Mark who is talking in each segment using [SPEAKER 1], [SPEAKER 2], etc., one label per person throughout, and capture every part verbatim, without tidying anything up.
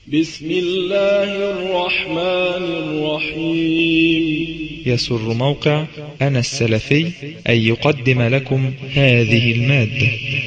[SPEAKER 1] بسم الله الرحمن الرحيم.
[SPEAKER 2] يسر موقع أنا السلفي أن يقدم لكم هذه المادة.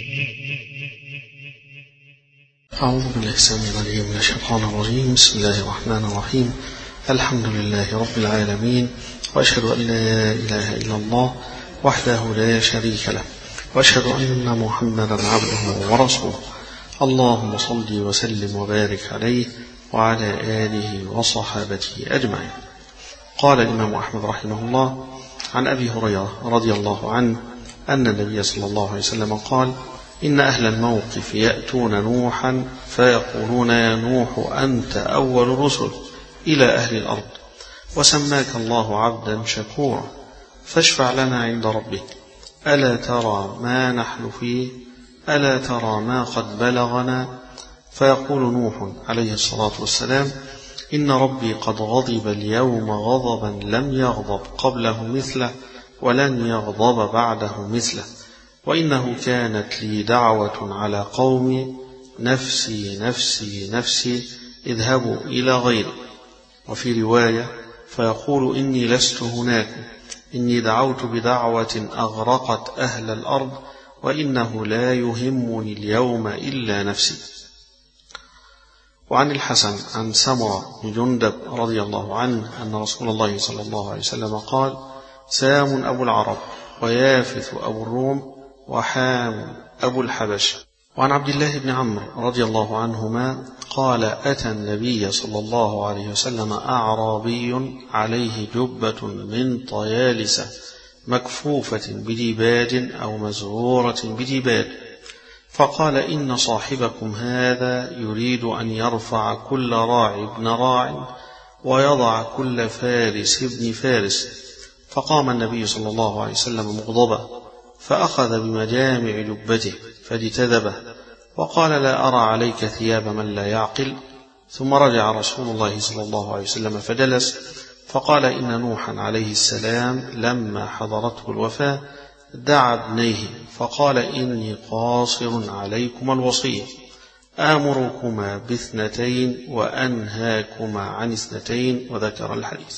[SPEAKER 3] أعوذ بالله السميع العليم من الشيطان الرجيم. بسم الله الرحمن الرحيم. الحمد لله رب العالمين، وأشهد أن لا إله إلا الله وحده لا شريك له، وأشهد أن محمدا عبده ورسوله. اللهم صل وسلم وبارك عليه وعلى آله وصحابته أجمعين. قال الإمام أحمد رحمه الله عن أبي هريرة رضي الله عنه أن النبي صلى الله عليه وسلم قال: إن أهل الموقف يأتون نوحا فيقولون: يا نوح أنت أول الرسل إلى أهل الأرض، وسماك الله عبدا شكورا، فاشفع لنا عند ربك، ألا ترى ما نحن فيه، ألا ترى ما قد بلغنا؟ فيقول نوح عليه الصلاة والسلام: إن ربي قد غضب اليوم غضبا لم يغضب قبله مثله ولن يغضب بعده مثله، وإنه كانت لي دعوة على قومي: نفسي نفسي نفسي، اذهبوا إلى غيري. وفي رواية: فيقول إني لست هناك، إني دعوت بدعوة أغرقت أهل الأرض، وإنه لا يهمني اليوم إلا نفسي. وعن الحسن عن سمرة بن جندب رضي الله عنه أن رسول الله صلى الله عليه وسلم قال: سام أبو العرب، ويافث أبو الروم، وحام أبو الحبش. وعن عبد الله بن عمرو رضي الله عنهما قال: أتى النبي صلى الله عليه وسلم أعرابي عليه جبة من طيالسة مكفوفة بديباج أو مزرورة بديباج، فقال: إن صاحبكم هذا يريد أن يرفع كل راعي ابن راع ويضع كل فارس ابن فارس. فقام النبي صلى الله عليه وسلم مغضبا، فأخذ بمجامع جبته فاجتذبه، وقال: لا أرى عليك ثياب من لا يعقل. ثم رجع رسول الله صلى الله عليه وسلم فجلس، فقال: إن نوحا عليه السلام لما حضرته الوفاة دعا ابنيه فقال: إني قاصر عليكما الوصية، آمركما باثنتين وأنهاكما عن اثنتين. وذكر الحديث.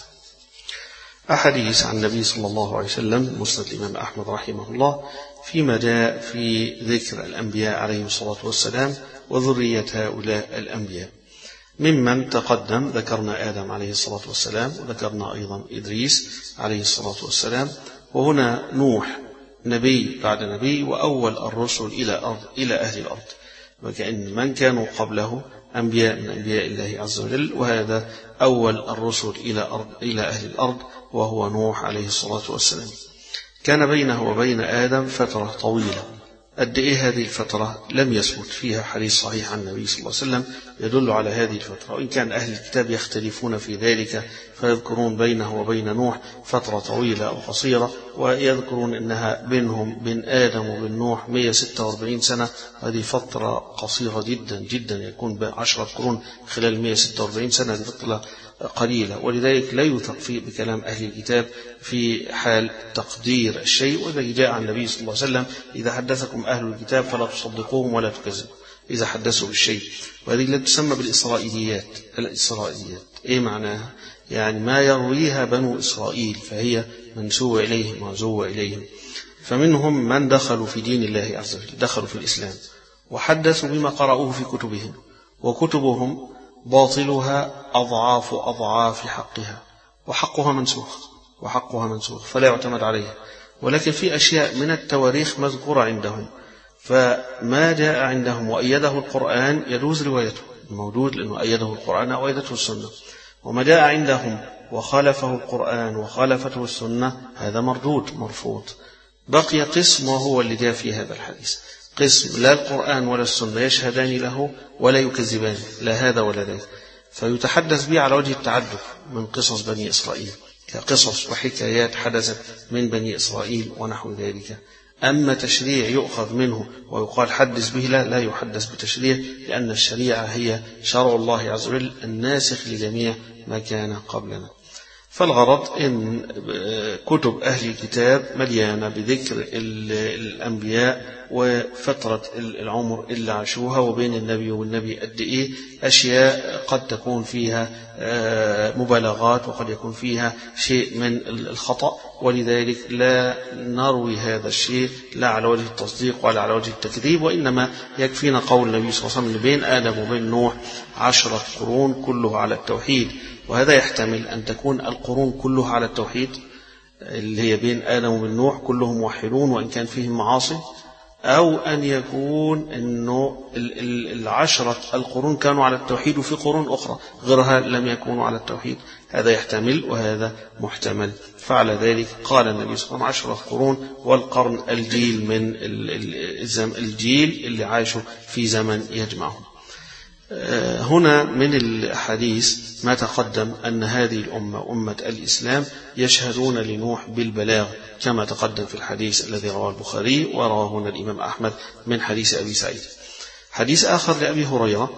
[SPEAKER 3] أحاديث عن النبي صلى الله عليه وسلم مسند الإمام أحمد رحمه الله فيما جاء في ذكر الأنبياء عليهم الصلاة والسلام وذرية هؤلاء الأنبياء. ممن تقدم ذكرنا آدم عليه الصلاة والسلام، وذكرنا أيضا إدريس عليه الصلاة والسلام، وهنا نوح نبي بعد نبي وأول الرسل إلى أرض إلى أهل الأرض، وكأن من كانوا قبله أنبياء من أنبياء الله عز وجل، وهذا أول الرسل إلى أرض إلى أهل الأرض وهو نوح عليه الصلاة والسلام. كان بينه وبين آدم فترة طويلة. قد إيه هذه الفترة؟ لم يثبت فيها حديث صحيح عن النبي صلى الله عليه وسلم يدل على هذه الفترة، وإن كان أهل الكتاب يختلفون في ذلك فيذكرون بينه وبين نوح فترة طويلة أو قصيرة، ويذكرون أنها بينهم بين آدم وبين نوح مئة وستة وأربعين سنة. هذه فترة قصيرة جدا جدا، يكون بعشرة قرون خلال مئة وستة وأربعين سنة، هذه فترة قليلة، ولذلك لا يوثق فيه بكلام أهل الكتاب في حال تقدير الشيء. وإذا جاء عن النبي صلى الله عليه وسلم: إذا حدثكم أهل الكتاب فلا تصدقوهم ولا تكذبوا إذا حدثوا بالشيء. وهذه لا تسمى بالإسرائيليات. الإسرائيليات إيه معناها؟ يعني ما يرويها بنو إسرائيل، فهي منسوبة إليهم ومعزوة إليهم. فمنهم من دخلوا في دين الله عز وجل، دخلوا في الإسلام وحدثوا بما قرأوه في كتبهم، وكتبهم باطلها أضعاف أضعاف حقها، وحقها منسوخ وحقها منسوخ فلا يعتمد عليها. ولكن في أشياء من التواريخ مذكورة عندهم، فما جاء عندهم وأيده القرآن يجوز روايته، الموجود لأنه أيده القرآن أو أيدته السنة. وما جاء عندهم وخالفه القرآن وخالفته السنة هذا مردود مرفوض. بقي قسم وهو اللي جاء في هذا الحديث، قسم لا القرآن ولا السنة يشهدان له ولا يكذبان، لا هذا ولا ذاك، فيتحدث به على وجه التعدد من قصص بني إسرائيل، كقصص وحكايات حدثت من بني إسرائيل ونحو ذلك. أما تشريع يؤخذ منه ويقال حدث به، لا لا يحدث بتشريع، لأن الشريعة هي شرع الله عز وجل الناسخ لجميع ما كان قبلنا. فالغرض إن كتب أهل الكتاب مليانة بذكر الأنبياء وفترة العمر اللي عاشوها وبين النبي والنبي قد إيه، أشياء قد تكون فيها مبالغات وقد يكون فيها شيء من الخطأ، ولذلك لا نروي هذا الشيء لا على وجه التصديق ولا على وجه التكذيب، وإنما يكفينا قول النبي صلى الله عليه وسلم بين آدم وبين نوح عشرة قرون كله على التوحيد. وهذا يحتمل أن تكون القرون كلها على التوحيد اللي هي بين آدم وبين نوح كلهم موحدون وإن كان فيهم معاصي، أو أن يكون أنه العشرة القرون كانوا على التوحيد وفي قرون أخرى غيرها لم يكونوا على التوحيد. هذا يحتمل وهذا محتمل. فعلى ذلك قال النبي صلى الله عليه وسلم عشرة قرون، والقرن الجيل من الجيل اللي عاشوا في زمن يجمعهم. هنا من الحديث ما تقدم أن هذه الأمة أمة الإسلام يشهدون لنوح بالبلاغ كما تقدم في الحديث الذي رواه البخاري ورواه هنا الإمام أحمد من حديث أبي سعيد. حديث آخر لأبي هريرة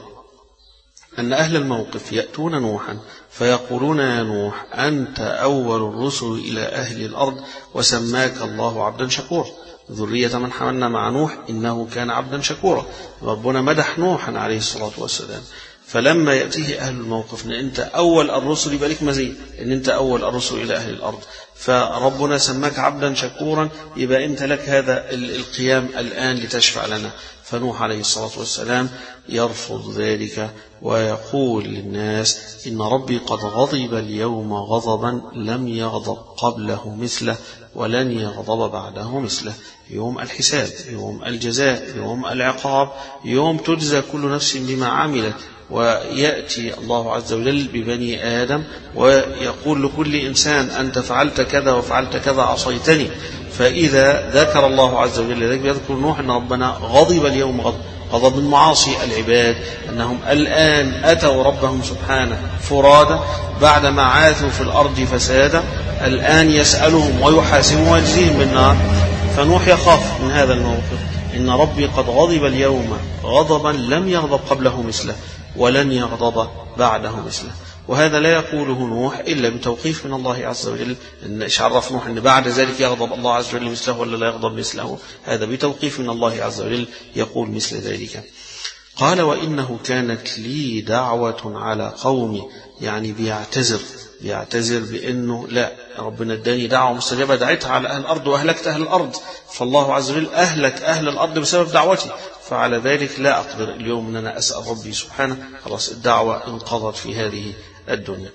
[SPEAKER 3] أن أهل الموقف يأتون نوحا فيقولون يا نوح أنت أول الرسل إلى أهل الأرض وسماك الله عبدا شكورا، ذرية من حملنا مع نوح إنه كان عبدا شكورا. ربنا مدح نوحا عليه الصلاة والسلام، فلما يأتيه أهل الموقف أن أنت أول الرسل يبقى لك مزيد أن أنت أول الرسل إلى أهل الأرض، فربنا سماك عبدا شكورا يبقى أنت لك هذا القيام الآن لتشفع لنا. فنوح عليه الصلاة والسلام يرفض ذلك ويقول للناس إن ربي قد غضب اليوم غضبا لم يغضب قبله مثله ولن يغضب بعده مثله. يوم الحساب، يوم الجزاء، يوم العقاب، يوم تجزى كل نفس بما عملت، ويأتي الله عز وجل ببني آدم ويقول لكل إنسان أنت فعلت كذا وفعلت كذا عصيتني. فإذا ذكر الله عز وجل ذلك يذكر نوح أن ربنا غضب اليوم غضب غضب من معاصي العباد، أنهم الآن أتوا ربهم سبحانه فرادا بعدما عاثوا في الأرض فسادا، الآن يسألهم ويحاسبهم ويجزيهم بالنار. فنوح يخاف من هذا الموقف، إن ربي قد غضب اليوم غضبا لم يغضب قبله مثله ولن يغضب بعده مثله. وهذا لا يقوله نوح إلا بتوقيف من الله عز وجل. إن إيش عرف نوح أن بعد ذلك يغضب الله عز وجل مثله ولا لا يغضب مثله؟ هذا بتوقيف من الله عز وجل يقول مثل ذلك. قال وإنه كانت لي دعوة على قومي، يعني بيعتذر بيعتذر بأنه لا، ربنا اداني دعوة مستجابة دعيتها على أهل الأرض وأهلكت أهل الأرض، فالله عز وجل أهلك أهل الأرض بسبب دعوتي، فعلى ذلك لا أقدر اليوم أن أنا أسأل ربي سبحانه، خلاص الدعوة انقضت في هذه الدنيا.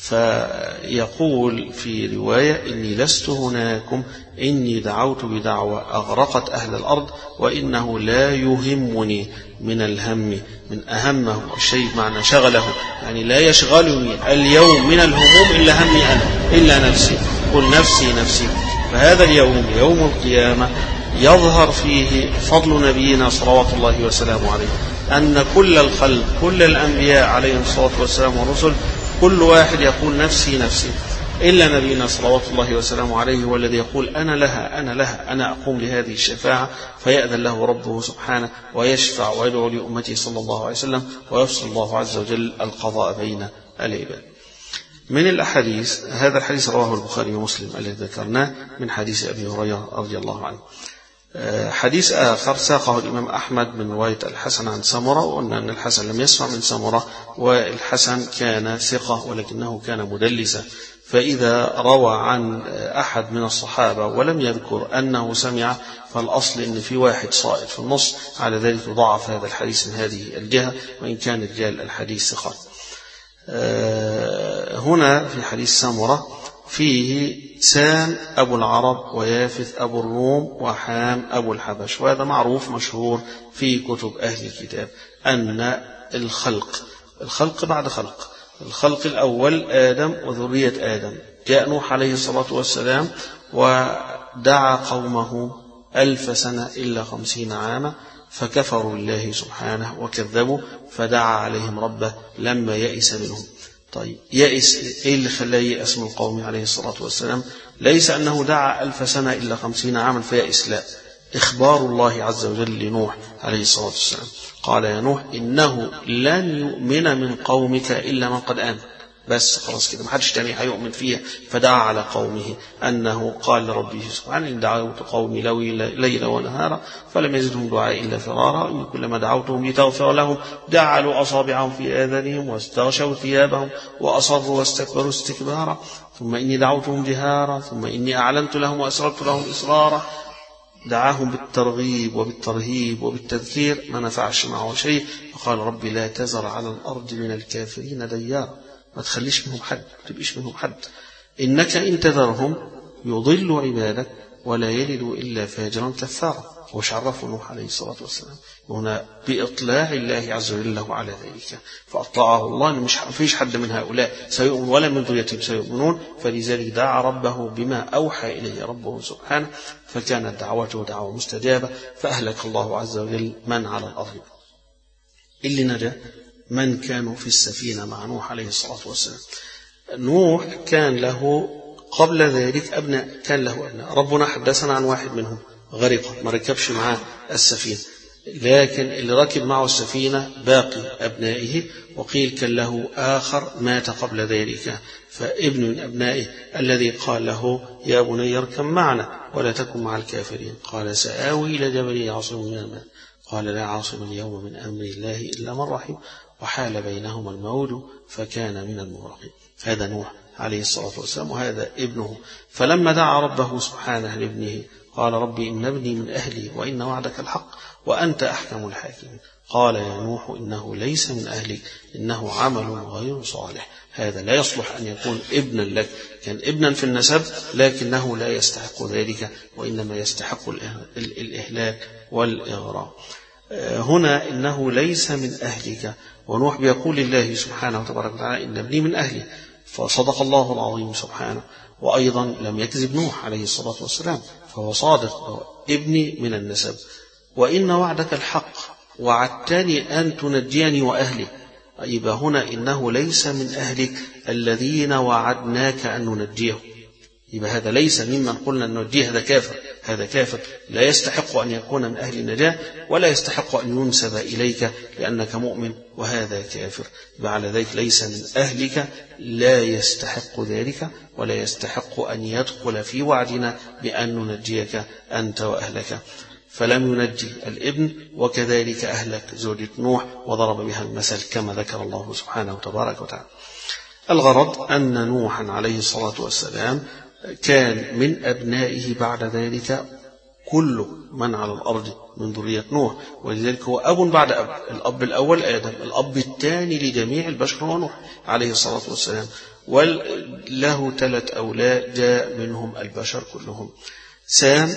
[SPEAKER 3] فيقول في رواية إني لست هناكم إني دعوت بدعوة أغرقت أهل الأرض وإنه لا يهمني من الهم من أهمه الشيء معنى شغله، يعني لا يشغلني اليوم من الهموم إلا همي أنا إلا نفسي، قل نفسي نفسي. فهذا اليوم يوم القيامة يظهر فيه فضل نبينا صلوات الله وسلامه عليه، أن كل الخلق كل الأنبياء عليهم الصلاة والسلام والرسل كل واحد يقول نفسي نفسي، إلا نبينا صلوات الله وسلامه عليه والذي يقول أنا لها أنا لها أنا أقوم لهذه الشفاعة، فيأذن له ربه سبحانه ويشفع ويدعو لأمته صلى الله عليه وسلم ويفصل الله عز وجل القضاء بين العباد. من الأحاديث هذا الحديث رواه البخاري ومسلم الذي ذكرناه من حديث أبي هريرة رضي الله عنه. حديث آخر ساقه الإمام أحمد من رواية الحسن عن سمرة، وأن أن الحسن لم يسمع من سمرة، والحسن كان ثقة ولكنه كان مدلسا، فإذا روى عن أحد من الصحابة ولم يذكر أنه سمع فالأصل أن في واحد صائد في النص، على ذلك يضعف هذا الحديث من هذه الجهة وإن كان رجال الحديث ثقات. هنا في حديث سمرة فيه سام أبو العرب ويافث أبو الروم وحام أبو الحبش، وهذا معروف مشهور في كتب أهل الكتاب أن الخلق الخلق بعد خلق الخلق الأول آدم وذرية آدم. جاء نوح عليه الصلاة والسلام ودعا قومه ألف سنة إلا خمسين عاما فكفروا الله سبحانه وكذبوا، فدعا عليهم ربه لما يئس منهم. طيب يئس إيه اللي خلاه يئس من قومه عليه الصلاة والسلام؟ ليس أنه دعا ألف سنة إلا خمسين عاما فيئس، لا، إخبار الله عز وجل لنوح عليه الصلاة والسلام قال يا نوح إنه لن يؤمن من قومك إلا من قد آمن، بس خلاص كده ما حدش تاني هيؤمن فيها. فدعا على قومه أنه قال لربه سبحانه إن دعوت قومي ليلا ونهارا فلم يزدهم دعائي إلا فرارا إن كلما دعوتهم لتغفر لهم جعلوا أصابعهم في آذانهم واستغشوا ثيابهم وأصروا واستكبروا استكبارا ثم إني دعوتهم جهارا ثم إني أعلنت لهم وأسررت لهم إسرارا. دعاهم بالترغيب وبالترهيب وبالتذكير ما نفعش معه شيء. فقال ربي لا تذر على الأرض من الكافرين ديارا، ما تخليش منهم حد، ما تبقيش منهم حد. إنك إن تذرهم يضل عبادك ولا يلدوا إلا فاجرا كفارا. وش عرفه نوح عليه الصلاة والسلام هنا؟ بإطلاع الله عز وجل له على ذلك، فأطلعه الله. مش فيش حد من هؤلاء سيؤمن ولا من ذريتهم سيؤمنون. فلذلك دعا ربه بما أوحى إليه ربه سبحانه، فكانت دعوته دعوة مستجابة، فأهلك الله عز وجل من على الأرض. اللي نجا من كانوا في السفينة مع نوح عليه الصلاة والسلام. نوح كان له قبل ذلك أبناء، كان له أبناء. ربنا حدثنا عن واحد منهم غرق، ما ركبش معاه السفينة، لكن اللي ركب معه السفينة باقي أبنائه. وقيل كان له آخر مات قبل ذلك، فابن من أبنائه الذي قال له يا بني اركب معنا ولا تكن مع الكافرين، قال سآوي إلى جبل يعصمني من الماء قال لا عاصم اليوم من أمر الله إلا من رحم وحال بينهما الموج فكان من المغرقين. هذا نوح عليه الصلاة والسلام وهذا ابنه. فلما دعا ربه سبحانه لابنه قال ربي إن ابني من أهلي وإن وعدك الحق وأنت أحكم الحاكمين. قال يا نوح إنه ليس من أهلك إنه عمل غير صالح. هذا لا يصلح أن يكون ابنا لك، كان ابنا في النسب لكنه لا يستحق ذلك، وإنما يستحق الإهلاك والإغراء. هنا إنه ليس من أهلك، ونوح بيقول لله سبحانه وتبارك وتعالى إن ابني من أهلي، فصدق الله العظيم سبحانه. وأيضا لم يكذب نوح عليه الصلاة والسلام، فهو صادق، ابني من النسب. وإن وعدك الحق وعدتني أن تنجيني وأهلي. يبقى هنا إنه ليس من أهلك الذين وعدناك أن ننجيه. يبقى هذا ليس ممن قلنا أن ننجيه، هذا كافر، هذا كافر لا يستحق أن يكون من أهل النجاة ولا يستحق أن ينسب إليك لأنك مؤمن، وهذا كافر. يبقى على ذلك ليس من أهلك، لا يستحق ذلك ولا يستحق أن يدخل في وعدنا بأن ننجيك أنت وأهلك. فلم ينجي الابن، وكذلك أهلك زوجة نوح، وضرب بها المثل كما ذكر الله سبحانه وتبارك وتعالى. الغرض أن نوحا عليه الصلاة والسلام كان من أبنائه بعد ذلك كل من على الأرض من ذرية نوح، ولذلك هو أب بعد أب. الأب الأول آدم، الأب الثاني لجميع البشر هو نوح عليه الصلاة والسلام، وله ثلاث أولاد جاء منهم البشر كلهم، سام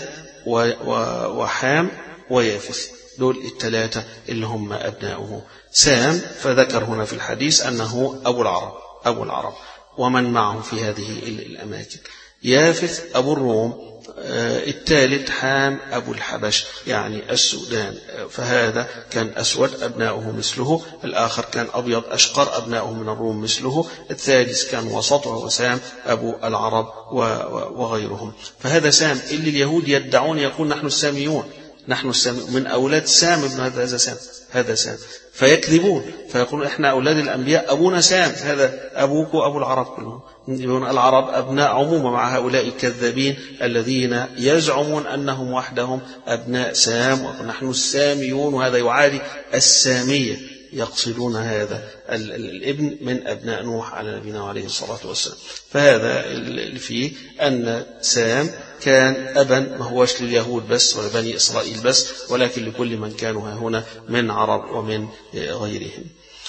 [SPEAKER 3] وحام ويافث. دول الثلاثة اللي هم أبناؤه. سام فذكر هنا في الحديث أنه أبو العرب، أبو العرب ومن معه في هذه الأماكن. يافث أبو الروم، الثالث حام أبو الحبش يعني السودان، فهذا كان أسود أبناؤه مثله، الآخر كان أبيض أشقر أبناؤه من الروم مثله، الثالث كان وسط وهو سام أبو العرب وغيرهم. فهذا سام اللي اليهود يدعون يقول نحن الساميون، نحن الساميون من أولاد سام ابن هذا سام، هذا سام، فيكذبون فيقولون إحنا أولاد الأنبياء أبونا سام، هذا أبوك وأبو العرب كلهم. العرب أبناء عموما مع هؤلاء الكذابين الذين يزعمون أنهم وحدهم أبناء سام ونحن الساميون، وهذا يعادي السامية، يقصدون هذا الابن من أبناء نوح على نبينا عليه الصلاة والسلام. فهذا اللي فيه أن سام كان أبا ما هوش لليهود بس ولا بني إسرائيل بس، ولكن لكل من كانوا هنا من عرب ومن غيرهم.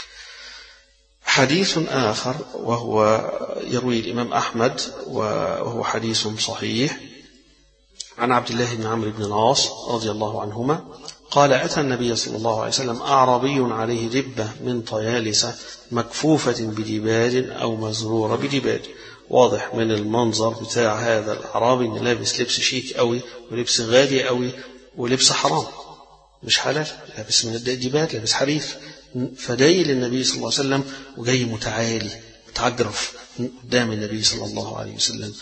[SPEAKER 3] حديث آخر وهو يروي الإمام أحمد وهو حديث صحيح عن عبد الله بن عمرو بن العاص رضي الله عنهما قال أتى النبي صلى الله عليه وسلم أعرابي عليه جبة من طيالسة مكفوفة بديباج أو مزرورة بديباج. واضح من المنظر بتاع هذا الأعرابي إن لابس لبس شيك قوي ولبس غالي قوي ولبس حرام مش حلال، لابس من الديباج، لابس حرير، فجاي للنبي صلى الله عليه وسلم وجاي متعالي متعجرف قدام النبي صلى الله عليه وسلم.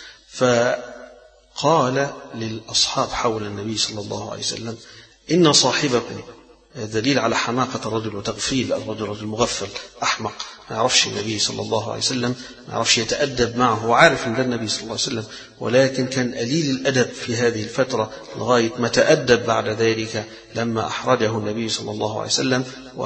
[SPEAKER 3] فقال للأصحاب حول النبي صلى الله عليه وسلم إن صاحبكم دليل على حماقة الرجل وتغفيل الرجل، رجل مغفل أحمق ما يعرفش النبي صلى الله عليه وسلم، ما يعرفش يتأدب معه، هو عارف أن ده النبي صلى الله عليه وسلم ولكن كان قليل الأدب في هذه الفترة لغاية ما تأدب بعد ذلك لما أحرجه النبي صلى الله عليه وسلم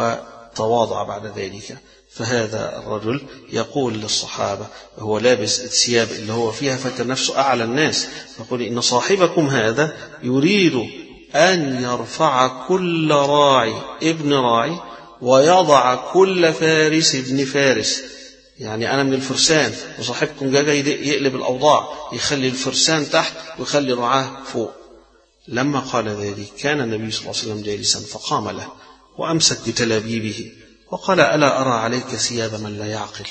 [SPEAKER 3] وتواضع بعد ذلك. فهذا الرجل يقول للصحابة وهو لابس الثياب اللي هو فيها فكر نفسه أعلى الناس، يقول إن صاحبكم هذا يريد أن يرفع كل راعي ابن راعي ويضع كل فارس ابن فارس. يعني أنا من الفرسان وصاحبكم جاي يقلب الأوضاع، يخلي الفرسان تحت ويخلي رعاه فوق. لما قال ذلك كان النبي صلى الله عليه وسلم جالسا فقام له وأمسك بتلابيبه وقال ألا أرى عليك ثياب من لا يعقل؟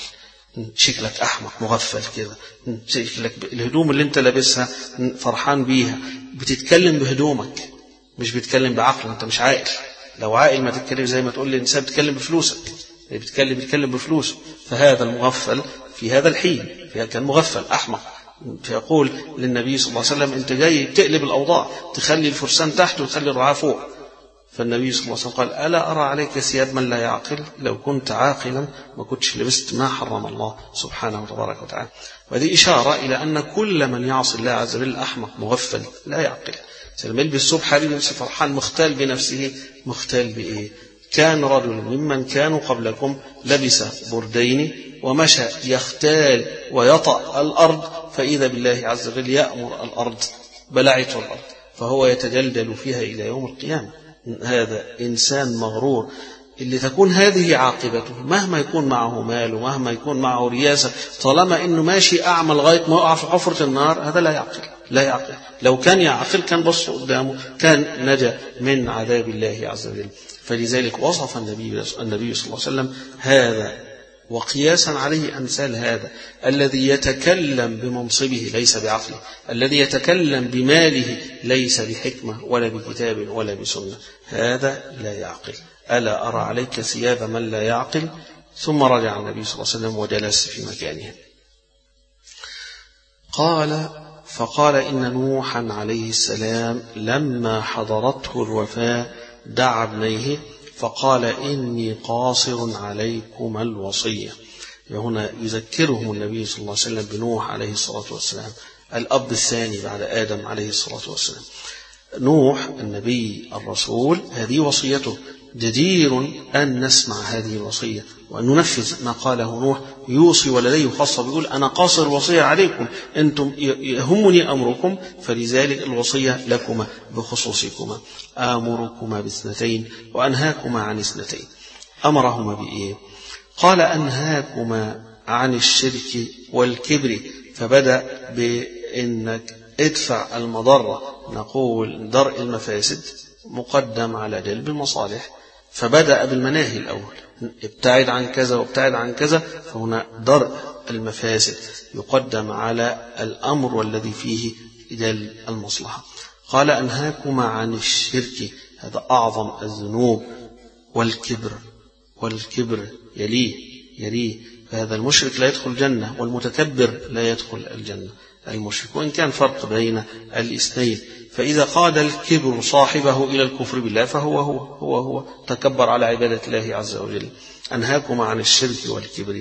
[SPEAKER 3] شكلك أحمق مغفل كده، شكلك الهدوم اللي انت لابسها فرحان بيها، بتتكلم بهدومك مش بتتكلم بعقل، انت مش عاقل. لو عاقل ما تتكلم زي ما تقول لي الإنسان بتتكلم بفلوسك، بتتكلم بتتكلم بفلوسه. فهذا المغفل في هذا الحين كان مغفل أحمق، فيقول للنبي صلى الله عليه وسلم أنت جاي تقلب الأوضاع، تخلي الفرسان تحت وتخلي الرعاة فوق. فالنبي صلى الله عليه وسلم قال ألا أرى عليك ثياب من لا يعقل؟ لو كنت عاقلا ما كنتش لبست ما حرم الله سبحانه وتبارك وتعالى. وهذه إشارة إلى أن كل من يعصي الله عز وجل أحمق مغفل لا يعقل. لما يلبس الصبح حبيب نفسه فرحان مختال بنفسه، مختال بإيه؟ كان رجل ممن كانوا قبلكم لبس بردين ومشى يختال ويطأ الأرض، فإذا بالله عز وجل يأمر الأرض بلعته الأرض فهو يتجلجل فيها إلى يوم القيامة. هذا إنسان مغرور اللي تكون هذه عاقبته مهما يكون معه مال ومهما يكون معه رياسة، طالما إنه ماشي أعمى لغاية ما يقع في حفرة النار، هذا لا يعقل لا يعقل. لو كان يعقل كان بص قدامه كان نجا من عذاب الله عز وجل. فلذلك وصف النبي النبي صلى الله عليه وسلم هذا وقياسا عليه أمثال هذا الذي يتكلم بمنصبه ليس بعقله، الذي يتكلم بماله ليس بحكمة ولا بكتاب ولا بسنة، هذا لا يعقل. ألا أرى عليك ثياب من لا يعقل؟ ثم رجع النبي صلى الله عليه وسلم وجلس في مكانه. قال فقال إن نوحا عليه السلام لما حضرته الوفاة دعا ابنيه فقال إني قاصر عليكم الوصية. هنا يذكرهم النبي صلى الله عليه وسلم بنوح عليه الصلاة والسلام الأب الثاني بعد آدم عليه الصلاة والسلام. نوح النبي الرسول هذه وصيته، جدير أن نسمع هذه الوصية وأن ننفذ ما قاله نوح. يوصي ولديه خاصة بيقول أنا قاصر وصية عليكم، أنتم يهمني أمركم، فلذلك الوصية لكما بخصوصكما. آمركما باثنتين وأنهاكما عن اثنتين. أمرهما بإيه؟ قال أنهاكما عن الشرك والكبر، فبدأ بأنك ادفع المضرة، نقول درء المفاسد مقدم على جلب المصالح، فبدأ بالمناهي الأول، ابتعد عن كذا وابتعد عن كذا، فهنا درء المفاسد يقدم على الأمر والذي فيه جلب المصلحة. قال أنهاكما عن الشرك، هذا أعظم الذنوب، والكبر، والكبر يليه يليه فهذا المشرك لا يدخل الجنة والمتكبر لا يدخل الجنة. المشرك وإن كان فرق بين الاثنين، فإذا قاد الكبر صاحبه إلى الكفر بالله فهو هو هو هو تكبر على عبادة الله عز وجل. أنهاكما عن الشرك والكبر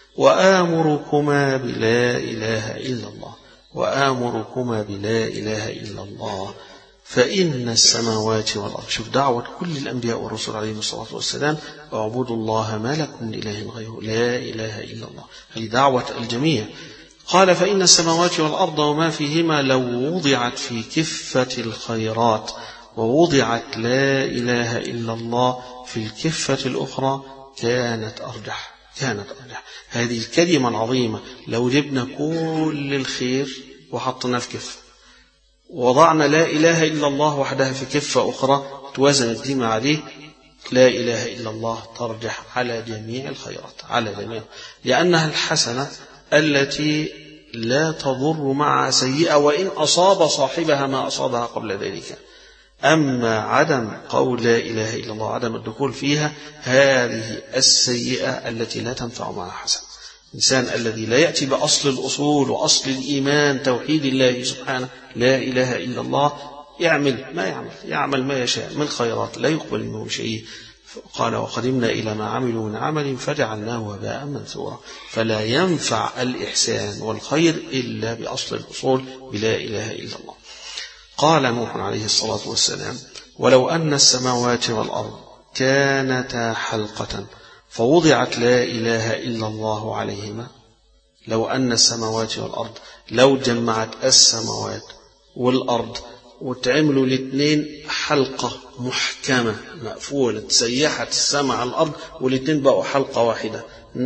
[SPEAKER 3] وآمركما بلا إله إلا الله، وآمركما بلا إله إلا الله فإن السماوات والأرض. شوف دعوة كل الأنبياء والرسل عليهم الصلاة والسلام، اعبدوا الله ما لكم من إله غيره لا إله إلا الله، هذه دعوة الجميع. قال فإن السماوات والأرض وما فيهما لو وضعت في كفة الخيرات ووضعت لا إله إلا الله في الكفة الأخرى كانت أرجح كانت أرجح. هذه الكلمة العظيمة لو جبنا كل الخير وحطنا في كفة ووضعنا لا إله إلا الله وحدها في كفة أخرى توازنت دي مع دي، لا إله إلا الله ترجح على جميع الخيرات على جميع، لأنها الحسنة التي لا تضر مع سيئة وإن أصاب صاحبها ما أصابها قبل ذلك. أما عدم قول لا إله إلا الله عدم الدخول فيها هذه السيئة التي لا تنفع معها حسنة. الإنسان الذي لا يأتي بأصل الأصول وأصل الإيمان توحيد الله سبحانه لا إله إلا الله يعمل ما يعمل يعمل ما يشاء من خيرات لا يقبل منه شيء. قال وقدمنا إلى ما عملوا من عمل فجعلناه هباء منثورا. فلا ينفع الإحسان والخير إلا بأصل الأصول بلا إله إلا الله. قال نوح عليه الصلاة والسلام ولو أن السماوات والأرض كانتا حلقة فوضعت لا إله إلا الله عليهما. لو أن السماوات والأرض لو جمعت السماوات والأرض وتعملوا الاثنين حلقة محكمة مقفولة سيحت السماء على الأرض والاثنين بقوا حلقة واحدة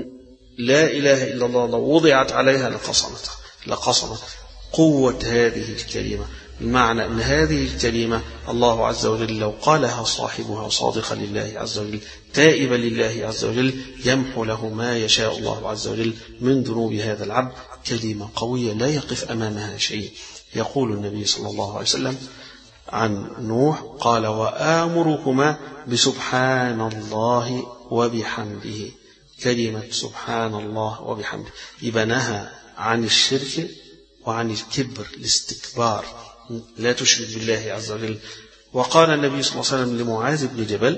[SPEAKER 3] لا إله إلا الله لو وضعت عليها لقصمت لقصمت قوة هذه الكلمة. بمعنى أن هذه الكلمة الله عز وجل لو قالها صاحبها صادقا لله عز وجل تائبا لله عز وجل يمحو له ما يشاء الله عز وجل من ذنوب هذا العبد. كلمة قوية لا يقف أمامها شيء. يقول النبي صلى الله عليه وسلم عن نوح قال وآمركما بسبحان الله وبحمده. كلمة سبحان الله وبحمده يبقى نهى عن الشرك وعن الكبر الاستكبار لا تشرك بالله عز وجل. وقال النبي صلى الله عليه وسلم لمعاذ بن جبل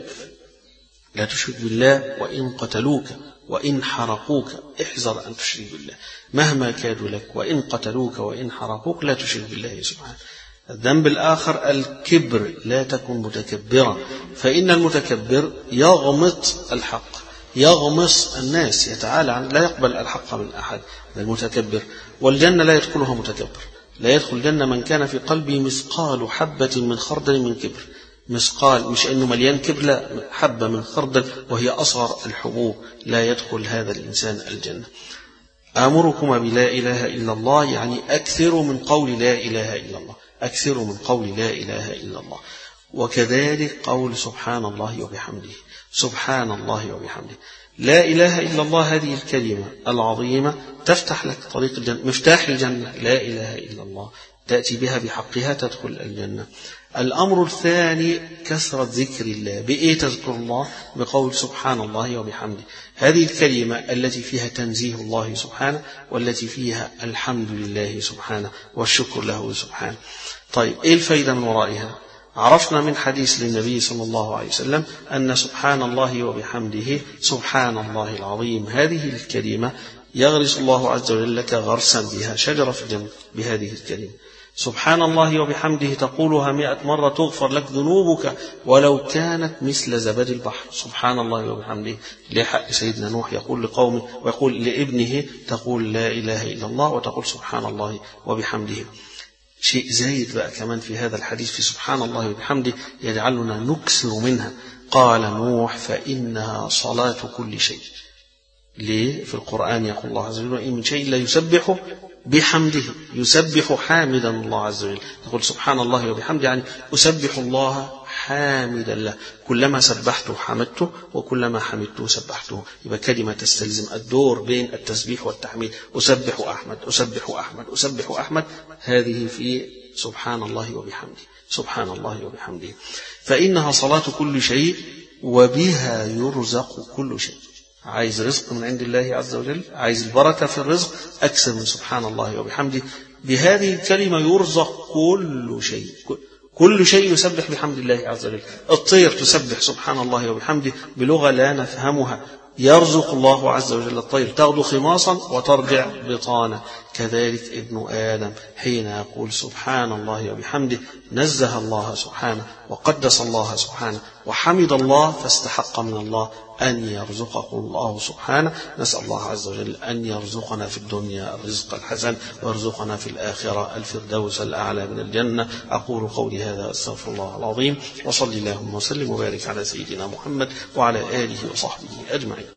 [SPEAKER 3] لا تشرك بالله وإن قتلوك وإن حرقوك احذر أن تشرك بالله مهما كادوا لك وإن قتلوك وإن حرقوك لا تشرك بالله سبحانه. الذنب الآخر الكبر لا تكن متكبرا فإن المتكبر يغمط الحق يغمص الناس يتعالى عن لا يقبل الحق من أحد المتكبر. والجنة لا يدخلها متكبر لا يدخل الجنة من كان في قلبه مثقال حبة من خردل من كبر. مثقال مش أنه مليان كبر لا حبة من خردل وهي أصغر الحبوب لا يدخل هذا الإنسان الجنة. آمركم بلا إله إلا الله يعني أكثروا من قول لا إله إلا الله أكثروا من قول لا إله إلا الله. وكذلك قول سبحان الله وبحمده سبحان الله وبحمده. لا إله إلا الله هذه الكلمة العظيمة تفتح لك طريق الجنة مفتاح الجنة. لا إله إلا الله تأتي بها بحقها تدخل الجنة. الأمر الثاني كثرة ذكر الله. بإيه تذكر الله؟ بقول سبحان الله وبحمده. هذه الكلمة التي فيها تنزيه الله سبحانه والتي فيها الحمد لله سبحانه والشكر له سبحانه. طيب إيه الفائدة من ورائها؟ عرفنا من حديث للنبي صلى الله عليه وسلم أن سبحان الله وبحمده سبحان الله العظيم هذه الكلمة يغرس الله عز وجل لك غرسا بها شجرة في الجنة بهذه الكلمة. سبحان الله وبحمده تقولها مئة مرة تغفر لك ذنوبك ولو كانت مثل زبد البحر. سبحان الله وبحمده. لحق سيدنا نوح يقول لقومه ويقول لابنه تقول لا إله إلا الله وتقول سبحان الله وبحمده. شيء زايد بقى كمان في هذا الحديث في سبحان الله وبحمده يجعلنا نكثر منها. قال نوح فإنها صلاة كل شيء. ليه؟ في القرآن يقول الله عز وجل وإن من شيء لا يسبح بحمده يسبح حامدا الله عز وجل. تقول سبحان الله وبحمده يعني أسبح الله حامدا له كلما سبحته حمدته وكلما حمدته سبحته. يبقى كلمة تستلزم الدور بين التسبيح والتحميد. أسبح أحمد أسبح أحمد أسبح أحمد هذه في سبحان الله وبحمده سبحان الله وبحمده. فإنها صلاة كل شيء وبها يرزق كل شيء. عايز رزق من عند الله عز وجل عايز البركة في الرزق أكثر من سبحان الله وبحمده. بهذه الكلمة يرزق كل شيء كل شيء يسبح بحمد الله عز وجل. الطير تسبح سبحان الله وبحمده بلغة لا نفهمها. يرزق الله عز وجل الطير تغدو خماصا وترجع بطانا. كذلك ابن آدم حين يقول سبحان الله وبحمده نزه الله سبحانه وقدس الله سبحانه وحمد الله فاستحق من الله أن يرزقه الله سبحانه. نسأل الله عز وجل أن يرزقنا في الدنيا الرزق الحسن ويرزقنا في الآخرة الفردوس الأعلى من الجنة. أقول قولي هذا أستغفر الله العظيم وصلي اللهم وسلم وبارك على سيدنا محمد وعلى آله وصحبه أجمعين.